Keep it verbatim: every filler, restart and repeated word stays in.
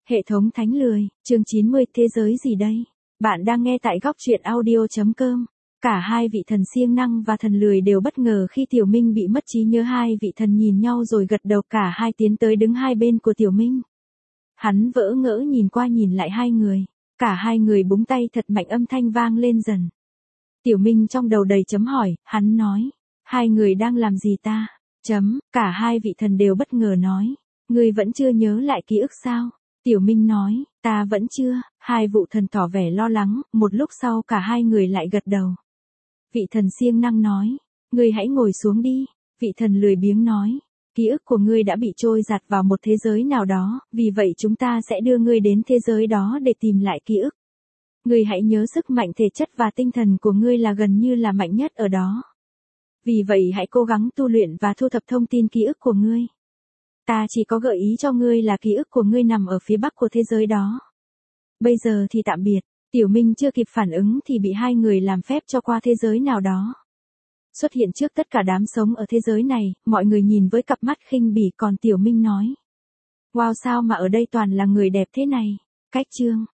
Hệ thống thánh lười, chương chín mươi, thế giới gì đây? Bạn đang nghe tại góc truyện audio chấm com. Cả hai vị thần siêng năng và thần lười đều bất ngờ khi Tiểu Minh bị mất trí nhớ. Hai vị thần nhìn nhau rồi gật đầu, cả hai tiến tới đứng hai bên của Tiểu Minh. Hắn vỡ ngỡ nhìn qua nhìn lại hai người. Cả hai người búng tay thật mạnh, âm thanh vang lên dần. Tiểu Minh trong đầu đầy chấm hỏi, hắn nói. Hai người đang làm gì ta? Chấm, cả hai vị thần đều bất ngờ nói. Ngươi vẫn chưa nhớ lại ký ức sao? Tiểu Minh nói, ta vẫn chưa. Hai vụ thần tỏ vẻ lo lắng, một lúc sau cả hai người lại gật đầu. Vị thần siêng năng nói, ngươi hãy ngồi xuống đi. Vị thần lười biếng nói, ký ức của ngươi đã bị trôi giạt vào một thế giới nào đó, vì vậy chúng ta sẽ đưa ngươi đến thế giới đó để tìm lại ký ức. Ngươi hãy nhớ sức mạnh thể chất và tinh thần của ngươi là gần như là mạnh nhất ở đó. Vì vậy hãy cố gắng tu luyện và thu thập thông tin ký ức của ngươi. Ta chỉ có gợi ý cho ngươi là ký ức của ngươi nằm ở phía bắc của thế giới đó. Bây giờ thì tạm biệt. Tiểu Minh chưa kịp phản ứng thì bị hai người làm phép cho qua thế giới nào đó. Xuất hiện trước tất cả đám sống ở thế giới này, mọi người nhìn với cặp mắt khinh bỉ, còn Tiểu Minh nói. Wow, sao mà ở đây toàn là người đẹp thế này? Cách chương.